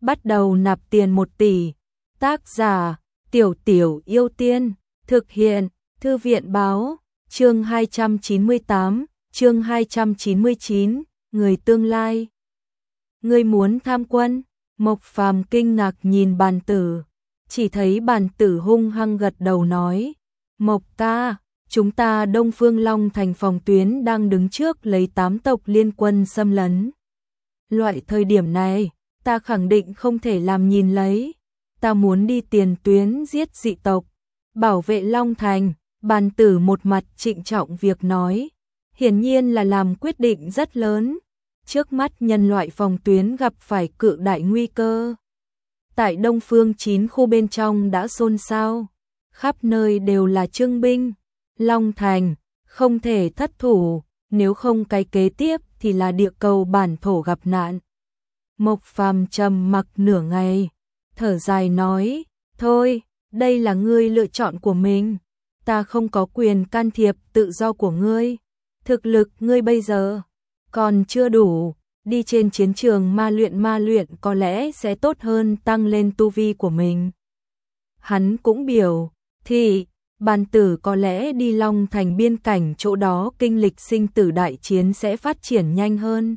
bắt đầu nạp tiền 1 tỷ. Tác giả: Tiểu Tiểu Yêu Tiên. Thực hiện: Thư viện báo. Chương 298, chương 299, người tương lai. Ngươi muốn tham quân? Mộc Phàm kinh ngạc nhìn Bàn Tử, chỉ thấy Bàn Tử hung hăng gật đầu nói: Mộc ca, chúng ta Đông Phương Long Thành phòng tuyến đang đứng trước lấy 8 tộc liên quân xâm lấn. Loại thời điểm này, ta khẳng định không thể làm nhìn lấy. Ta muốn đi tiền tuyến giết dị tộc, bảo vệ Long Thành. Bàn Tử một mặt trịnh trọng việc nói, hiển nhiên là làm quyết định rất lớn. Trước mắt nhân loại phòng tuyến gặp phải cự đại nguy cơ. Tại Đông Phương 9 khu bên trong đã xôn xao, khắp nơi đều là trưng binh. Long Thành không thể thất thủ, nếu không cái kế tiếp thì là địa cầu bản thổ gặp nạn. Mộc Phàm trầm mặc nửa ngày, thở dài nói, thôi, đây là ngươi lựa chọn của mình, ta không có quyền can thiệp tự do của ngươi. Thực lực ngươi bây giờ còn chưa đủ, đi trên chiến trường ma luyện có lẽ sẽ tốt hơn, tăng lên tu vi của mình. Hắn cũng biểu thì Bàn Tử có lẽ đi Long Thành biên cảnh, chỗ đó kinh lịch sinh tử đại chiến sẽ phát triển nhanh hơn.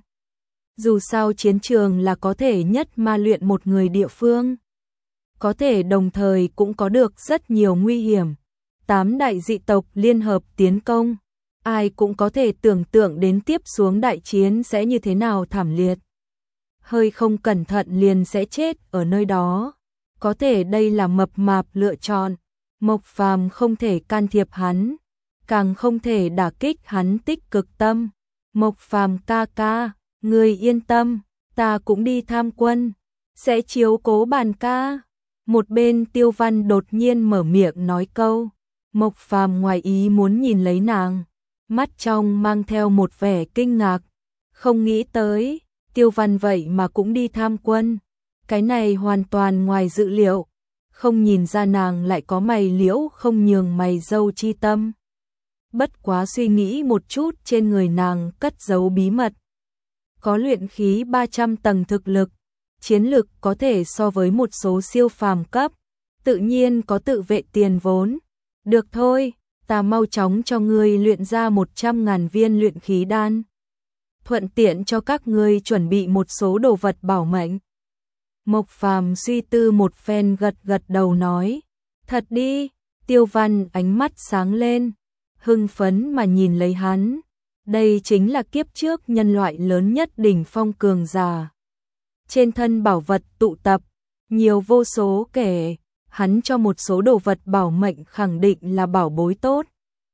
Dù sao chiến trường là có thể nhất ma luyện một người địa phương, có thể đồng thời cũng có được rất nhiều nguy hiểm. 8 đại dị tộc liên hợp tiến công, ai cũng có thể tưởng tượng đến tiếp xuống đại chiến sẽ như thế nào thảm liệt. Hơi không cẩn thận liền sẽ chết ở nơi đó. Có thể đây là mập mạp lựa chọn, Mộc Phàm không thể can thiệp hắn, càng không thể đả kích hắn tích cực tâm. Mộc Phàm ca ca, người yên tâm, ta cũng đi tham quân, sẽ chiếu cố Bàn ca. Một bên Tiêu Văn đột nhiên mở miệng nói câu, Mộc Phàm ngoài ý muốn nhìn lấy nàng, mắt trong mang theo một vẻ kinh ngạc, không nghĩ tới Tiêu Văn vậy mà cũng đi tham quân. Cái này hoàn toàn ngoài dự liệu, không nhìn ra nàng lại có mày liễu không nhường mày râu chi tâm. Bất quá suy nghĩ một chút, trên người nàng cất giấu bí mật. Có luyện khí 300 tầng thực lực, chiến lực có thể so với một số siêu phàm cấp, tự nhiên có tự vệ tiền vốn. Được thôi, ta mau chóng cho ngươi luyện ra 100.000 viên luyện khí đan, thuận tiện cho các ngươi chuẩn bị một số đồ vật bảo mệnh. Mộc Phàm suy tư một phen gật gật đầu nói, thật đi. Tiêu Văn ánh mắt sáng lên, hưng phấn mà nhìn lấy hắn. Đây chính là kiếp trước nhân loại lớn nhất đỉnh phong cường giả. Trên thân bảo vật tụ tập, nhiều vô số kể, hắn cho một số đồ vật bảo mệnh khẳng định là bảo bối tốt.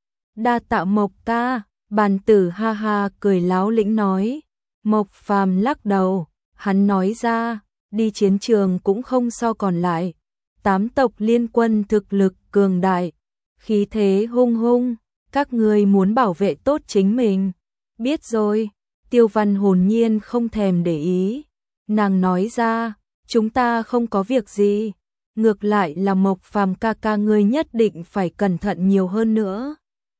Đa tạ Mộc ca. Bàn Tử ha ha cười láo lĩnh nói. Mộc Phàm lắc đầu, hắn nói ra, đi chiến trường cũng không so còn lại. 8 tộc liên quân thực lực cường đại, khí thế hung hung, các ngươi muốn bảo vệ tốt chính mình. Biết rồi. Tiêu Văn hồn nhiên không thèm để ý. Nàng nói ra, chúng ta không có việc gì. Ngược lại là Mộc Phàm ca ca ngươi nhất định phải cẩn thận nhiều hơn nữa.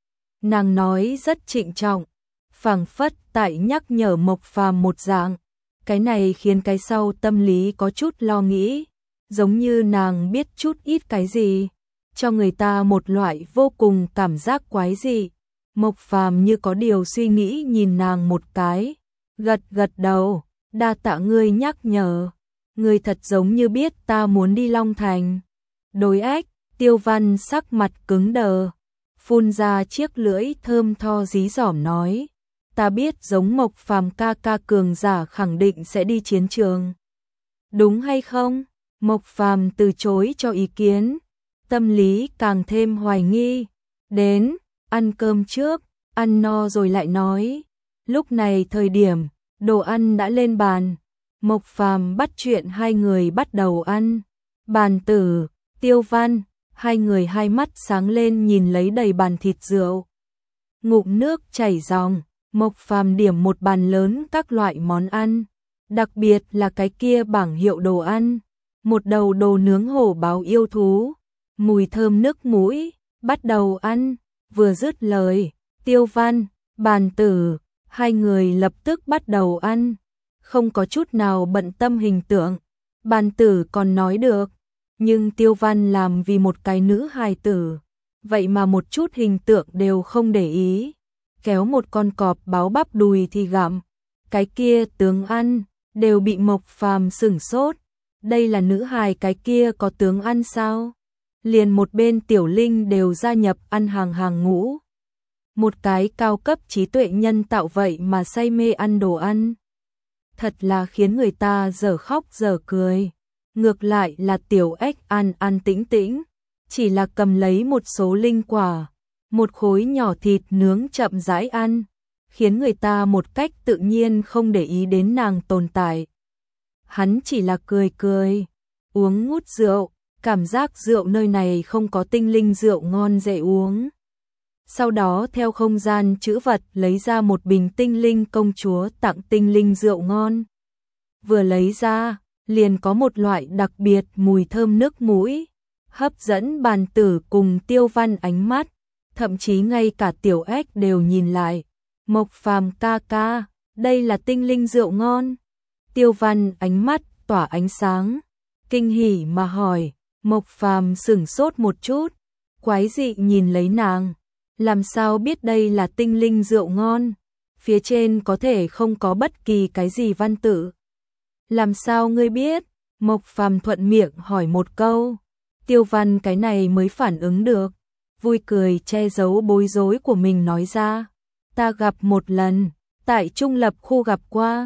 Nàng nói rất trịnh trọng, phảng phất tại nhắc nhở Mộc Phàm một dạng. Cái này khiến cái sau tâm lý có chút lo nghĩ, giống như nàng biết chút ít cái gì, cho người ta một loại vô cùng cảm giác quái dị. Mộc Phàm như có điều suy nghĩ nhìn nàng một cái, gật gật đầu, đa tạ ngươi nhắc nhở, ngươi thật giống như biết ta muốn đi Long Thành. Đối ếch. Tiêu Văn sắc mặt cứng đờ, phun ra chiếc lưỡi thơm tho dí dỏm nói, ta biết giống Mộc Phàm ca ca cường giả khẳng định sẽ đi chiến trường. Đúng hay không? Mộc Phàm từ chối cho ý kiến, tâm lý càng thêm hoài nghi. Đến, ăn cơm trước, ăn no rồi lại nói. Lúc này thời điểm, đồ ăn đã lên bàn. Mộc Phàm bắt chuyện hai người bắt đầu ăn. Bàn Tử, Tiêu Văn, hai người hai mắt sáng lên nhìn lấy đầy bàn thịt rượu. Ngụm nước chảy ròng, Mộc Phàm điểm một bàn lớn các loại món ăn, đặc biệt là cái kia bảng hiệu đồ ăn, một đầu đồ nướng hổ báo yêu thú, mùi thơm nước mũi, bắt đầu ăn. Vừa dứt lời, Tiêu Văn, Bàn Tử, hai người lập tức bắt đầu ăn, không có chút nào bận tâm hình tượng. Bàn tử còn nói được, nhưng Tiêu Văn làm vì một cái nữ hài tử, vậy mà một chút hình tượng đều không để ý, kéo một con cọp báo bắp đùi thì gặm, cái kia tướng ăn, đều bị Mộc Phàm sửng sốt, đây là nữ hài cái kia có tướng ăn sao? Liền một bên Tiểu Linh đều gia nhập ăn hàng ngũ. Một cái cao cấp trí tuệ nhân tạo vậy mà say mê ăn đồ ăn. Thật là khiến người ta dở khóc dở cười. Ngược lại là Tiểu Ếch ăn tĩnh tĩnh, chỉ là cầm lấy một số linh quả, một khối nhỏ thịt nướng chậm rãi ăn, khiến người ta một cách tự nhiên không để ý đến nàng tồn tại. Hắn chỉ là cười cười, uống ngút rượu, cảm giác rượu nơi này không có tinh linh rượu ngon dễ uống. Sau đó theo không gian trữ vật lấy ra một bình tinh linh công chúa tặng tinh linh rượu ngon. Vừa lấy ra, liền có một loại đặc biệt mùi thơm nước mũi, hấp dẫn Bàn Tử cùng Tiêu Văn ánh mắt, thậm chí ngay cả Tiểu Ếch đều nhìn lại. Mộc Phàm ca ca, đây là tinh linh rượu ngon. Tiêu Văn ánh mắt tỏa ánh sáng, kinh hỉ mà hỏi. Mộc Phàm sửng sốt một chút, quái dị nhìn lấy nàng, làm sao biết đây là tinh linh rượu ngon, phía trên có thể không có bất kỳ cái gì văn tự. Làm sao ngươi biết? Mộc Phàm thuận miệng hỏi một câu. Tiêu Văn cái này mới phản ứng được, vui cười che giấu bối rối của mình nói ra. Ta gặp một lần, tại Trung Lập khu gặp qua.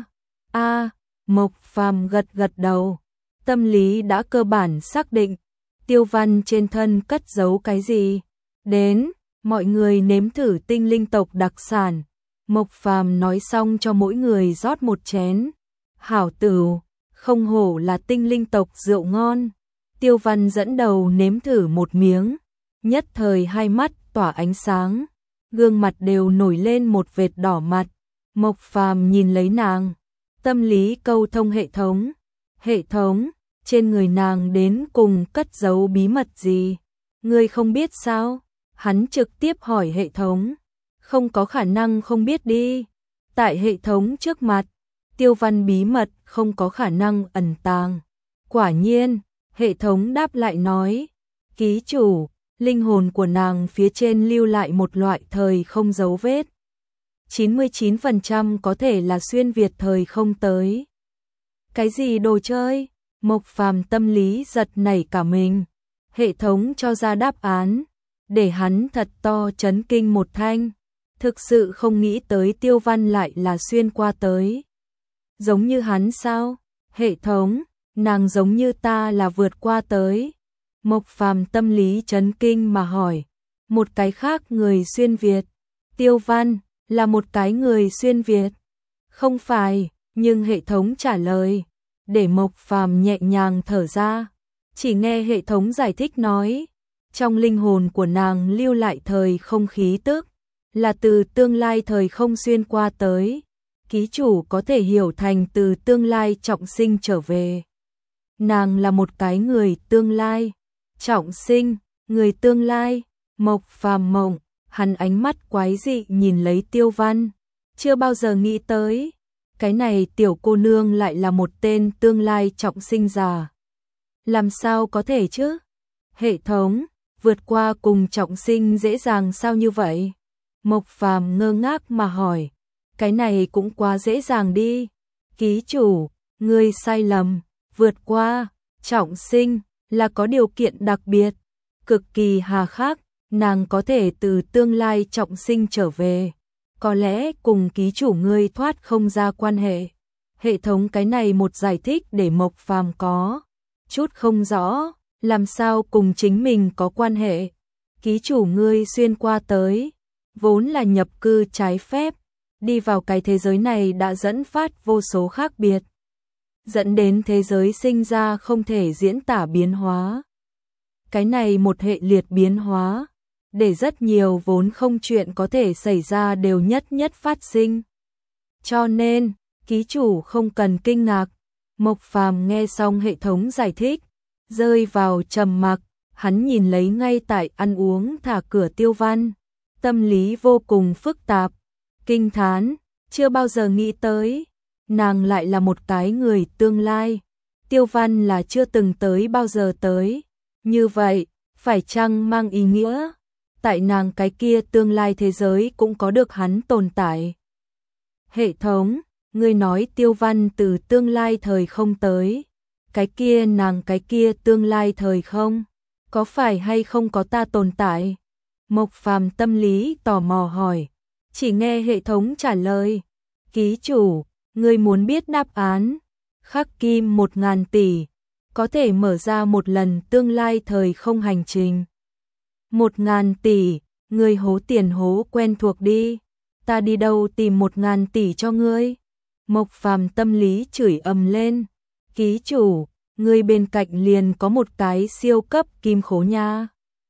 Mộc Phàm gật gật đầu, tâm lý đã cơ bản xác định. Tiêu Văn trên thân cất giấu cái gì? Đến, mọi người nếm thử tinh linh tộc đặc sản. Mộc Phàm nói xong cho mỗi người rót một chén. Hảo tửu, không hổ là tinh linh tộc rượu ngon. Tiêu Văn dẫn đầu nếm thử một miếng, nhất thời hai mắt tỏa ánh sáng, gương mặt đều nổi lên một vệt đỏ mặt. Mộc Phàm nhìn lấy nàng, tâm lý câu thông hệ thống. Hệ thống, trên người nàng đến cùng cất giấu bí mật gì? Ngươi không biết sao? Hắn trực tiếp hỏi hệ thống. Không có khả năng không biết đi. Tại hệ thống trước mặt, Tiêu Văn bí mật không có khả năng ẩn tàng. Quả nhiên, hệ thống đáp lại nói. Ký chủ, linh hồn của nàng phía trên lưu lại một loại thời không dấu vết. 99% có thể là xuyên việt thời không tới. Cái gì đồ chơi? Mộc Phàm tâm lý giật nảy cả mình. Hệ thống cho ra đáp án, để hắn thật to chấn kinh một thanh. Thực sự không nghĩ tới Tiêu Văn lại là xuyên qua tới. Giống như hắn sao? Hệ thống, nàng giống như ta là vượt qua tới. Mộc Phàm tâm lý chấn kinh mà hỏi. Một cái khác người xuyên việt. Tiêu Văn là một cái người xuyên việt. Không phải, nhưng hệ thống trả lời, để Mộc Phàm nhẹ nhàng thở ra. Chỉ nghe hệ thống giải thích nói, trong linh hồn của nàng lưu lại thời không khí tức, là từ tương lai thời không xuyên qua tới. Ký chủ có thể hiểu thành từ tương lai trọng sinh trở về. Nàng là một cái người tương lai. Trọng sinh, người tương lai. Mộc Phàm mộng, hắn ánh mắt quái dị nhìn lấy Tiêu Văn. Chưa bao giờ nghĩ tới, cái này tiểu cô nương lại là một tên tương lai trọng sinh già. Làm sao có thể chứ? Hệ thống, vượt qua cùng trọng sinh dễ dàng sao như vậy? Mộc Phàm ngơ ngác mà hỏi. Cái này cũng quá dễ dàng đi. Ký chủ, ngươi sai lầm. Vượt qua, trọng sinh, là có điều kiện đặc biệt. Cực kỳ hà khắc, nàng có thể từ tương lai trọng sinh trở về. Có lẽ cùng ký chủ ngươi thoát không ra quan hệ. Hệ thống cái này một giải thích để Mộc Phàm có chút không rõ, làm sao cùng chính mình có quan hệ. Ký chủ ngươi xuyên qua tới, vốn là nhập cư trái phép, đi vào cái thế giới này đã dẫn phát vô số khác biệt, dẫn đến thế giới sinh ra không thể diễn tả biến hóa. Cái này một hệ liệt biến hóa, để rất nhiều vốn không chuyện có thể xảy ra đều nhất nhất phát sinh. Cho nên, ký chủ không cần kinh ngạc. Mộc Phàm nghe xong hệ thống giải thích, rơi vào trầm mặc, hắn nhìn lấy ngay tại ăn uống thả cửa Tiêu Văn, tâm lý vô cùng phức tạp, kinh thán, chưa bao giờ nghĩ tới, nàng lại là một cái người tương lai, Tiêu Văn là chưa từng tới bao giờ tới. Như vậy, phải chăng mang ý nghĩa, tại nàng cái kia tương lai thế giới cũng có được hắn tồn tại. Hệ thống, ngươi nói Tiêu Văn từ tương lai thời không tới. Cái kia nàng cái kia tương lai thời không, có phải hay không có ta tồn tại? Mộc Phàm tâm lý tò mò hỏi, chỉ nghe hệ thống trả lời. Ký chủ, ngươi muốn biết đáp án, khắc kim 1000 tỷ, có thể mở ra một lần tương lai thời không hành trình. 1000 tỷ, ngươi hố tiền hố quen thuộc đi, ta đi đâu tìm 1000 tỷ cho ngươi? Mộc Phàm tâm lý chửi ầm lên, ký chủ, ngươi bên cạnh liền có một cái siêu cấp kim khố nha.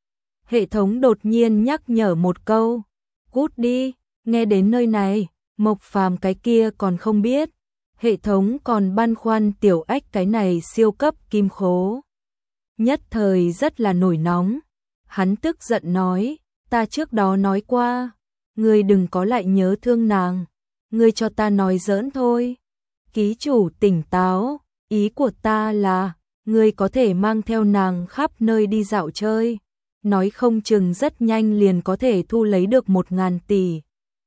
Hệ thống đột nhiên nhắc nhở một câu, cút đi. Nghe đến nơi này, Mộc Phàm cái kia còn không biết, hệ thống còn băn khoăn Tiểu Ách cái này siêu cấp kim khố. Nhất thời rất là nổi nóng, hắn tức giận nói, ta trước đó nói qua, ngươi đừng có lại nhớ thương nàng, ngươi cho ta nói giỡn thôi. Ký chủ tỉnh táo, ý của ta là, ngươi có thể mang theo nàng khắp nơi đi dạo chơi, nói không chừng rất nhanh liền có thể thu lấy được 1000 tỷ.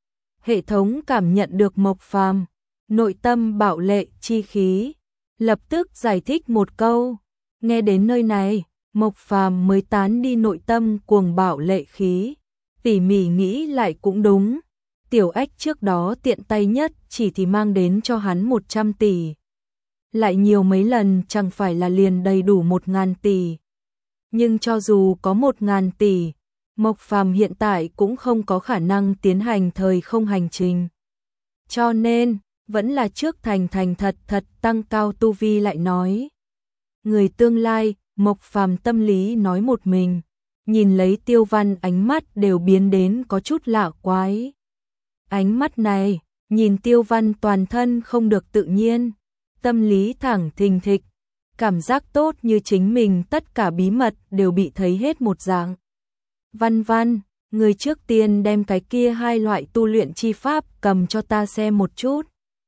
Hệ thống cảm nhận được Mộc Phàm nội tâm bạo lệ chi khí, lập tức giải thích một câu. Nghe đến nơi này, Mộc Phàm mới tán đi nội tâm cuồng bạo lệ khí, tỉ mỉ nghĩ lại cũng đúng. Tiểu Ách trước đó tiện tay nhất chỉ thì mang đến cho hắn 100 tỷ. Lại nhiều mấy lần chẳng phải là liền đầy đủ 1000 tỷ. Nhưng cho dù có 1000 tỷ, Mộc Phàm hiện tại cũng không có khả năng tiến hành thời không hành trình. Cho nên, vẫn là trước thành thật tăng cao tu vi lại nói. Người tương lai, Mộc Phàm tâm lý nói một mình, nhìn lấy Tiêu Văn ánh mắt đều biến đến có chút lạ quái. Ánh mắt này, nhìn Tiêu Văn toàn thân không được tự nhiên, tâm lý thẳng thình thịch, cảm giác tốt như chính mình tất cả bí mật đều bị thấy hết một dạng. Văn Văn, người trước tiên đem cái kia hai loại tu luyện chi pháp cầm cho ta xem một chút.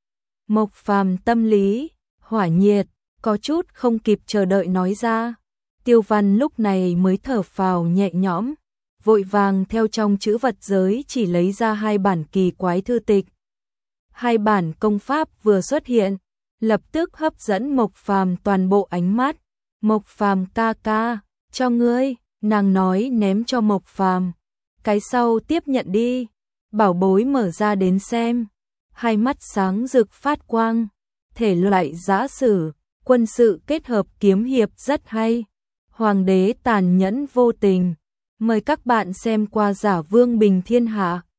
Mộc Phàm tâm lý hỏa nhiệt, có chút không kịp chờ đợi nói ra. Tiêu Văn lúc này mới thở phào nhẹ nhõm, vội vàng theo trong chữ vật giới chỉ lấy ra hai bản kỳ quái thư tịch. Hai bản công pháp vừa xuất hiện, lập tức hấp dẫn Mộc Phàm toàn bộ ánh mắt. Mộc Phàm ca ca, cho ngươi, nàng nói ném cho Mộc Phàm. Cái sau tiếp nhận đi, bảo bối mở ra đến xem. Hai mắt sáng rực phát quang, thể loại giã sử, quân sự kết hợp kiếm hiệp rất hay. Hoàng đế tàn nhẫn vô tình, mời các bạn xem qua Giả Vương Bình Thiên Hạ.